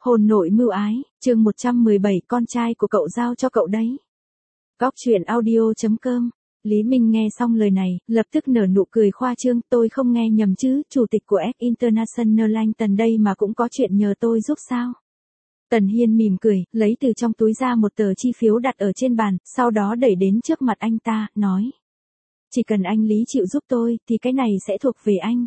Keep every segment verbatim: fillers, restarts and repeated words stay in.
Hôn nội mưu ái, chương một trăm mười bảy con trai của cậu giao cho cậu đấy. Góc truyện audio chấm com. Lý Minh nghe xong lời này, lập tức nở nụ cười khoa trương, tôi không nghe nhầm chứ, chủ tịch của X International Anh Tần đây mà cũng có chuyện nhờ tôi giúp sao? Tần Hiên mỉm cười, lấy từ trong túi ra một tờ chi phiếu đặt ở trên bàn, sau đó đẩy đến trước mặt anh ta, nói. Chỉ cần anh Lý chịu giúp tôi, thì cái này sẽ thuộc về anh.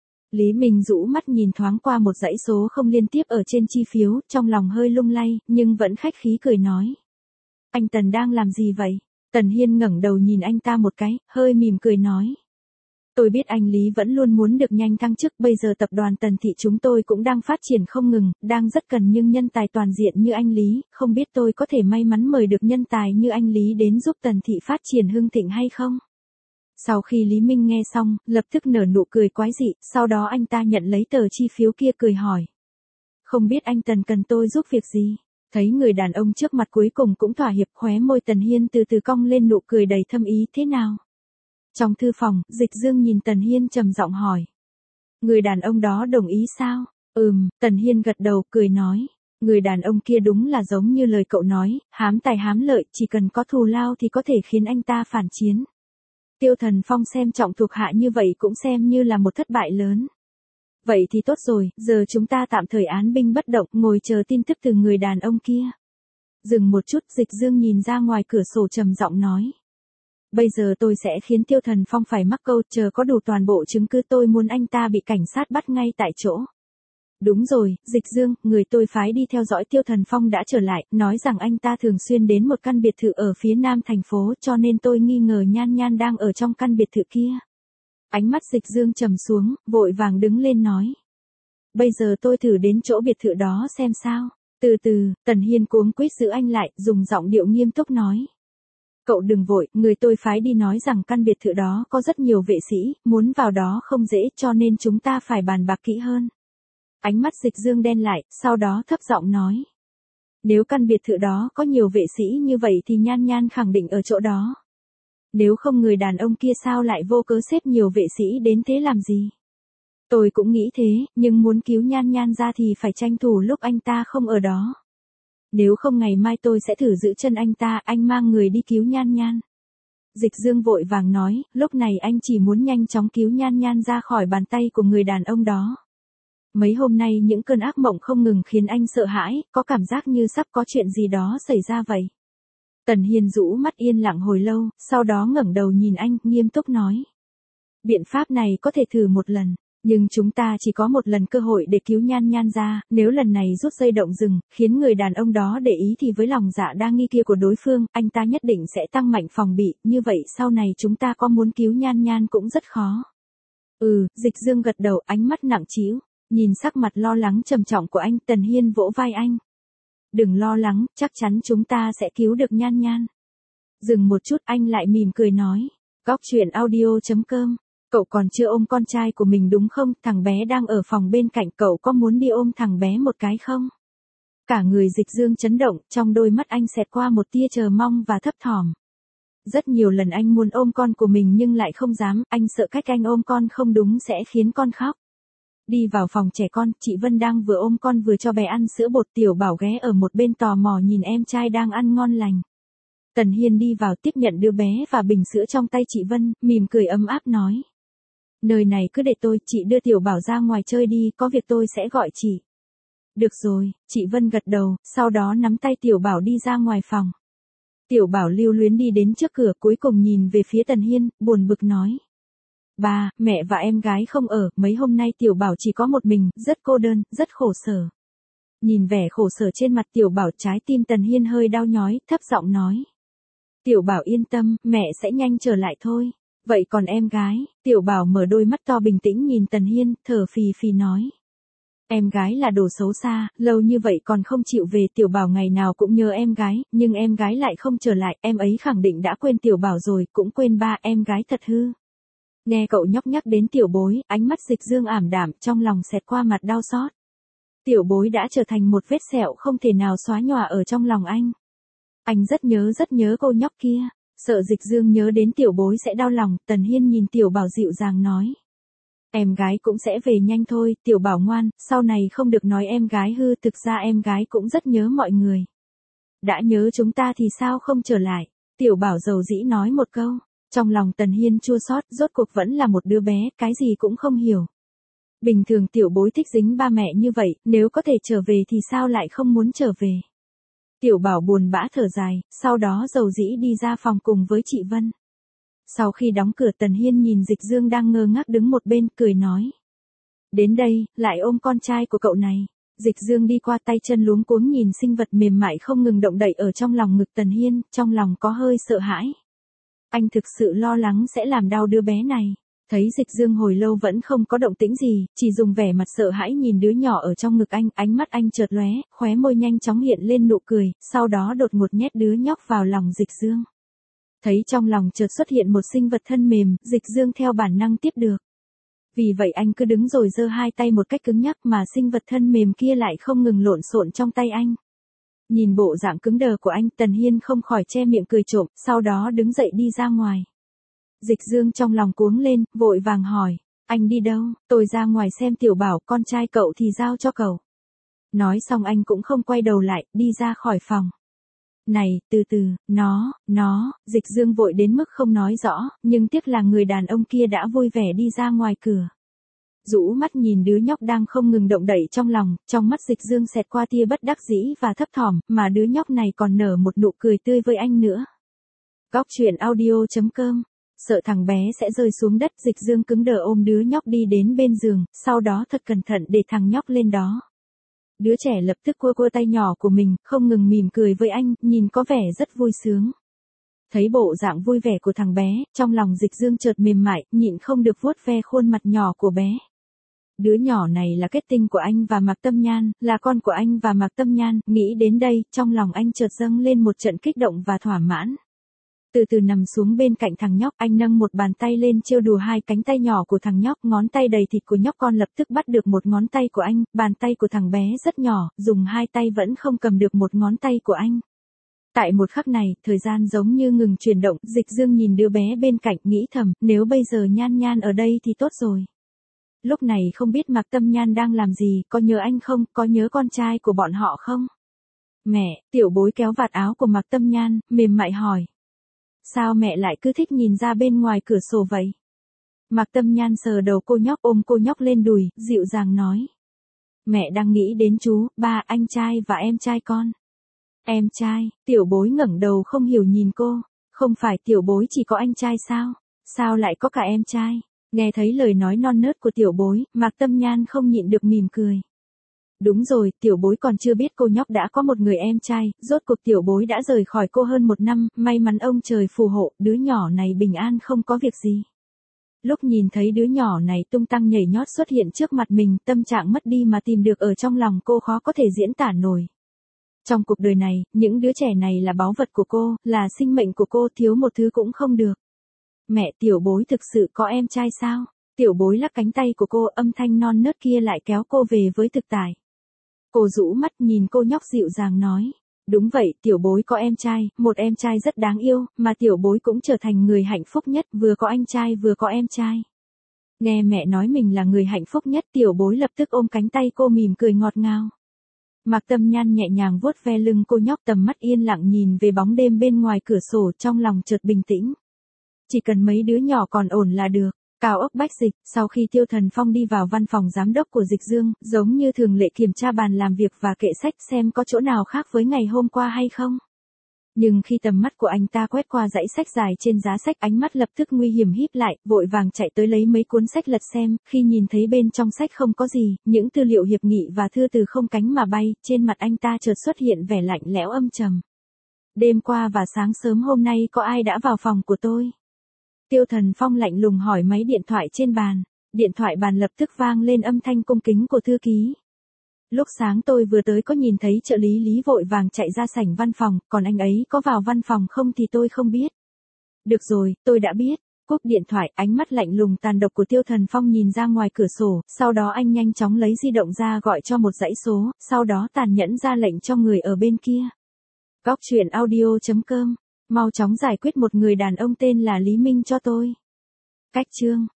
Lý Minh rũ mắt nhìn thoáng qua một dãy số không liên tiếp ở trên chi phiếu, trong lòng hơi lung lay, nhưng vẫn khách khí cười nói. Anh Tần đang làm gì vậy? Tần Hiên ngẩng đầu nhìn anh ta một cái, hơi mỉm cười nói. Tôi biết anh Lý vẫn luôn muốn được nhanh thăng chức, bây giờ tập đoàn Tần Thị chúng tôi cũng đang phát triển không ngừng, đang rất cần những nhân tài toàn diện như anh Lý, không biết tôi có thể may mắn mời được nhân tài như anh Lý đến giúp Tần Thị phát triển hưng thịnh hay không? Sau khi Lý Minh nghe xong, lập tức nở nụ cười quái dị, sau đó anh ta nhận lấy tờ chi phiếu kia cười hỏi. Không biết anh Tần cần tôi giúp việc gì? Thấy người đàn ông trước mặt cuối cùng cũng thỏa hiệp, khóe môi Tần Hiên từ từ cong lên nụ cười đầy thâm ý, thế nào? Trong thư phòng, Dịch Dương nhìn Tần Hiên trầm giọng hỏi. Người đàn ông đó đồng ý sao? Ừm, Tần Hiên gật đầu, cười nói. Người đàn ông kia đúng là giống như lời cậu nói, hám tài hám lợi, chỉ cần có thù lao thì có thể khiến anh ta phản chiến. Tiêu Thần Phong xem trọng thuộc hạ như vậy cũng xem như là một thất bại lớn. Vậy thì tốt rồi, giờ chúng ta tạm thời án binh bất động, ngồi chờ tin tức từ người đàn ông kia. Dừng một chút, Dịch Dương nhìn ra ngoài cửa sổ trầm giọng nói. Bây giờ tôi sẽ khiến Tiêu Thần Phong phải mắc câu, chờ có đủ toàn bộ chứng cứ tôi muốn anh ta bị cảnh sát bắt ngay tại chỗ. Đúng rồi, Dịch Dương, người tôi phái đi theo dõi Tiêu Thần Phong đã trở lại, nói rằng anh ta thường xuyên đến một căn biệt thự ở phía nam thành phố, cho nên tôi nghi ngờ Nhan Nhan đang ở trong căn biệt thự kia. Ánh mắt Dịch Dương trầm xuống, vội vàng đứng lên nói. Bây giờ tôi thử đến chỗ biệt thự đó xem sao. Từ từ, Tần Hiên cuống quýt giữ anh lại, dùng giọng điệu nghiêm túc nói. Cậu đừng vội, người tôi phái đi nói rằng căn biệt thự đó có rất nhiều vệ sĩ, muốn vào đó không dễ, cho nên chúng ta phải bàn bạc kỹ hơn. Ánh mắt Dịch Dương đen lại, sau đó thấp giọng nói. Nếu căn biệt thự đó có nhiều vệ sĩ như vậy thì Nhan Nhan khẳng định ở chỗ đó. Nếu không người đàn ông kia sao lại vô cớ xếp nhiều vệ sĩ đến thế làm gì? Tôi cũng nghĩ thế, nhưng muốn cứu Nhan Nhan ra thì phải tranh thủ lúc anh ta không ở đó. Nếu không ngày mai tôi sẽ thử giữ chân anh ta, anh mang người đi cứu Nhan Nhan. Dịch Dương vội vàng nói, lúc này anh chỉ muốn nhanh chóng cứu Nhan Nhan ra khỏi bàn tay của người đàn ông đó. Mấy hôm nay những cơn ác mộng không ngừng khiến anh sợ hãi, có cảm giác như sắp có chuyện gì đó xảy ra vậy. Tần Hiên rũ mắt yên lặng hồi lâu, sau đó ngẩng đầu nhìn anh, nghiêm túc nói. Biện pháp này có thể thử một lần, nhưng chúng ta chỉ có một lần cơ hội để cứu Nhan Nhan ra, nếu lần này rút dây động rừng, khiến người đàn ông đó để ý thì với lòng dạ đa nghi kia của đối phương, anh ta nhất định sẽ tăng mạnh phòng bị, như vậy sau này chúng ta có muốn cứu Nhan Nhan cũng rất khó. Ừ, Dịch Dương gật đầu, ánh mắt nặng trĩu. Nhìn sắc mặt lo lắng trầm trọng của anh, Tần Hiên vỗ vai anh. Đừng lo lắng, chắc chắn chúng ta sẽ cứu được Nhan Nhan. Dừng một chút, anh lại mỉm cười nói. Góc truyện audio chấm com. Cậu còn chưa ôm con trai của mình đúng không? Thằng bé đang ở phòng bên cạnh, cậu có muốn đi ôm thằng bé một cái không? Cả người Dịch Dương chấn động, trong đôi mắt anh xẹt qua một tia chờ mong và thấp thỏm. Rất nhiều lần anh muốn ôm con của mình nhưng lại không dám, anh sợ cách anh ôm con không đúng sẽ khiến con khóc. Đi vào phòng trẻ con, chị Vân đang vừa ôm con vừa cho bé ăn sữa bột, Tiểu Bảo ghé ở một bên tò mò nhìn em trai đang ăn ngon lành. Tần Hiên đi vào tiếp nhận đứa bé và bình sữa trong tay chị Vân, mỉm cười ấm áp nói. Nơi này cứ để tôi, chị đưa Tiểu Bảo ra ngoài chơi đi, có việc tôi sẽ gọi chị. Được rồi, chị Vân gật đầu, sau đó nắm tay Tiểu Bảo đi ra ngoài phòng. Tiểu Bảo lưu luyến đi đến trước cửa, cuối cùng nhìn về phía Tần Hiên, buồn bực nói. Ba, mẹ và em gái không ở, mấy hôm nay Tiểu Bảo chỉ có một mình, rất cô đơn, rất khổ sở. Nhìn vẻ khổ sở trên mặt Tiểu Bảo, trái tim Tần Hiên hơi đau nhói, thấp giọng nói. Tiểu Bảo yên tâm, mẹ sẽ nhanh trở lại thôi. Vậy còn em gái? Tiểu Bảo mở đôi mắt to bình tĩnh nhìn Tần Hiên, thở phì phì nói. Em gái là đồ xấu xa, lâu như vậy còn không chịu về. Tiểu Bảo ngày nào cũng nhớ em gái, nhưng em gái lại không trở lại, em ấy khẳng định đã quên Tiểu Bảo rồi, cũng quên ba, em gái thật hư. Nghe cậu nhóc nhắc đến Tiểu Bối, ánh mắt Dịch Dương ảm đạm, trong lòng xẹt qua mặt đau xót. Tiểu Bối đã trở thành một vết sẹo không thể nào xóa nhòa ở trong lòng anh. Anh rất nhớ rất nhớ cô nhóc kia, sợ Dịch Dương nhớ đến Tiểu Bối sẽ đau lòng. Tần Hiên nhìn Tiểu Bảo dịu dàng nói. Em gái cũng sẽ về nhanh thôi, Tiểu Bảo ngoan, sau này không được nói em gái hư, thực ra em gái cũng rất nhớ mọi người. Đã nhớ chúng ta thì sao không trở lại? Tiểu Bảo dầu dĩ nói một câu, trong lòng Tần Hiên chua xót, rốt cuộc vẫn là một đứa bé, cái gì cũng không hiểu. Bình thường tiểu bối thích dính ba mẹ như vậy, nếu có thể trở về thì sao lại không muốn trở về? Tiểu Bảo buồn bã thở dài, sau đó dầu dĩ đi ra phòng cùng với chị Vân. Sau khi đóng cửa Tần Hiên nhìn Dịch Dương đang ngơ ngác đứng một bên, cười nói. Đến đây, lại ôm con trai của cậu này. Dịch Dương đi qua, tay chân luống cuống nhìn sinh vật mềm mại không ngừng động đậy ở trong lòng ngực Tần Hiên, trong lòng có hơi sợ hãi. Anh thực sự lo lắng sẽ làm đau đứa bé này. Thấy Dịch Dương hồi lâu vẫn không có động tĩnh gì, chỉ dùng vẻ mặt sợ hãi nhìn đứa nhỏ ở trong ngực anh, ánh mắt anh chợt lóe, khóe môi nhanh chóng hiện lên nụ cười, sau đó đột ngột nhét đứa nhóc vào lòng Dịch Dương. Thấy trong lòng chợt xuất hiện một sinh vật thân mềm, Dịch Dương theo bản năng tiếp được. Vì vậy anh cứ đứng rồi giơ hai tay một cách cứng nhắc mà sinh vật thân mềm kia lại không ngừng lộn xộn trong tay anh. Nhìn bộ dạng cứng đờ của anh, Tần Hiên không khỏi che miệng cười trộm, sau đó đứng dậy đi ra ngoài. Dịch Dương trong lòng cuống lên, vội vàng hỏi, anh đi đâu? Tôi ra ngoài xem Tiểu Bảo, con trai cậu thì giao cho cậu. Nói xong anh cũng không quay đầu lại, đi ra khỏi phòng. Này, từ từ, nó, nó, Dịch Dương vội đến mức không nói rõ, nhưng tiếc là người đàn ông kia đã vui vẻ đi ra ngoài cửa. Rũ mắt nhìn đứa nhóc đang không ngừng động đậy trong lòng, trong mắt Dịch Dương xẹt qua tia bất đắc dĩ và thấp thỏm, mà đứa nhóc này còn nở một nụ cười tươi với anh nữa. Góc truyện audio chấm com. Sợ thằng bé sẽ rơi xuống đất, Dịch Dương cứng đờ ôm đứa nhóc đi đến bên giường, sau đó thật cẩn thận để thằng nhóc lên đó. Đứa trẻ lập tức cua cua tay nhỏ của mình, không ngừng mỉm cười với anh, nhìn có vẻ rất vui sướng. Thấy bộ dạng vui vẻ của thằng bé, trong lòng Dịch Dương chợt mềm mại, nhịn không được vuốt ve khuôn mặt nhỏ của bé. Đứa nhỏ này là kết tinh của anh và Mạc Tâm Nhan, là con của anh và Mạc Tâm Nhan, nghĩ đến đây, trong lòng anh chợt dâng lên một trận kích động và thỏa mãn. Từ từ nằm xuống bên cạnh thằng nhóc, anh nâng một bàn tay lên trêu đùa hai cánh tay nhỏ của thằng nhóc, ngón tay đầy thịt của nhóc con lập tức bắt được một ngón tay của anh, bàn tay của thằng bé rất nhỏ, dùng hai tay vẫn không cầm được một ngón tay của anh. Tại một khắc này, thời gian giống như ngừng chuyển động, Dịch Dương nhìn đứa bé bên cạnh nghĩ thầm, nếu bây giờ Nhan Nhan ở đây thì tốt rồi. Lúc này không biết Mạc Tâm Nhan đang làm gì, có nhớ anh không, có nhớ con trai của bọn họ không? Mẹ, tiểu bối kéo vạt áo của Mạc Tâm Nhan, mềm mại hỏi. Sao mẹ lại cứ thích nhìn ra bên ngoài cửa sổ vậy? Mạc Tâm Nhan sờ đầu cô nhóc, ôm cô nhóc lên đùi, dịu dàng nói. Mẹ đang nghĩ đến chú, ba, anh trai và em trai con. Em trai, tiểu bối ngẩng đầu không hiểu nhìn cô. Không phải tiểu bối chỉ có anh trai sao? Sao lại có cả em trai? Nghe thấy lời nói non nớt của tiểu bối, Mạc Tâm Nhan không nhịn được mỉm cười. Đúng rồi, tiểu bối còn chưa biết cô nhóc đã có một người em trai, rốt cuộc tiểu bối đã rời khỏi cô hơn một năm, may mắn ông trời phù hộ, đứa nhỏ này bình an không có việc gì. Lúc nhìn thấy đứa nhỏ này tung tăng nhảy nhót xuất hiện trước mặt mình, tâm trạng mất đi mà tìm được ở trong lòng cô khó có thể diễn tả nổi. Trong cuộc đời này, những đứa trẻ này là báu vật của cô, là sinh mệnh của cô, thiếu một thứ cũng không được. Mẹ, tiểu bối thực sự có em trai sao? Tiểu bối lắc cánh tay của cô, âm thanh non nớt kia lại kéo cô về với thực tại. Cô rũ mắt nhìn cô nhóc dịu dàng nói. Đúng vậy, tiểu bối có em trai, một em trai rất đáng yêu, mà tiểu bối cũng trở thành người hạnh phúc nhất, vừa có anh trai vừa có em trai. Nghe mẹ nói mình là người hạnh phúc nhất, tiểu bối lập tức ôm cánh tay cô mỉm cười ngọt ngào. Mạc Tâm Nhan nhẹ nhàng vuốt ve lưng cô nhóc, tầm mắt yên lặng nhìn về bóng đêm bên ngoài cửa sổ, trong lòng chợt bình tĩnh. Chỉ cần mấy đứa nhỏ còn ổn là được. Cao ốc Bách Dịch, sau khi Tiêu Thần Phong đi vào văn phòng giám đốc của Dịch Dương, giống như thường lệ kiểm tra bàn làm việc và kệ sách xem có chỗ nào khác với ngày hôm qua hay không. Nhưng khi tầm mắt của anh ta quét qua dãy sách dài trên giá sách, ánh mắt lập tức nguy hiểm híp lại, vội vàng chạy tới lấy mấy cuốn sách lật xem, khi nhìn thấy bên trong sách không có gì, những tư liệu hiệp nghị và thư từ không cánh mà bay, trên mặt anh ta chợt xuất hiện vẻ lạnh lẽo âm trầm. Đêm qua và sáng sớm hôm nay có ai đã vào phòng của tôi? Tiêu Thần Phong lạnh lùng hỏi máy điện thoại trên bàn. Điện thoại bàn lập tức vang lên âm thanh cung kính của thư ký. Lúc sáng tôi vừa tới có nhìn thấy trợ lý Lý vội vàng chạy ra sảnh văn phòng, còn anh ấy có vào văn phòng không thì tôi không biết. Được rồi, tôi đã biết. Cúp điện thoại, ánh mắt lạnh lùng tàn độc của Tiêu Thần Phong nhìn ra ngoài cửa sổ, sau đó anh nhanh chóng lấy di động ra gọi cho một dãy số, sau đó tàn nhẫn ra lệnh cho người ở bên kia. Góc truyện audio chấm com. Mau chóng giải quyết một người đàn ông tên là Lý Minh cho tôi. Cách chương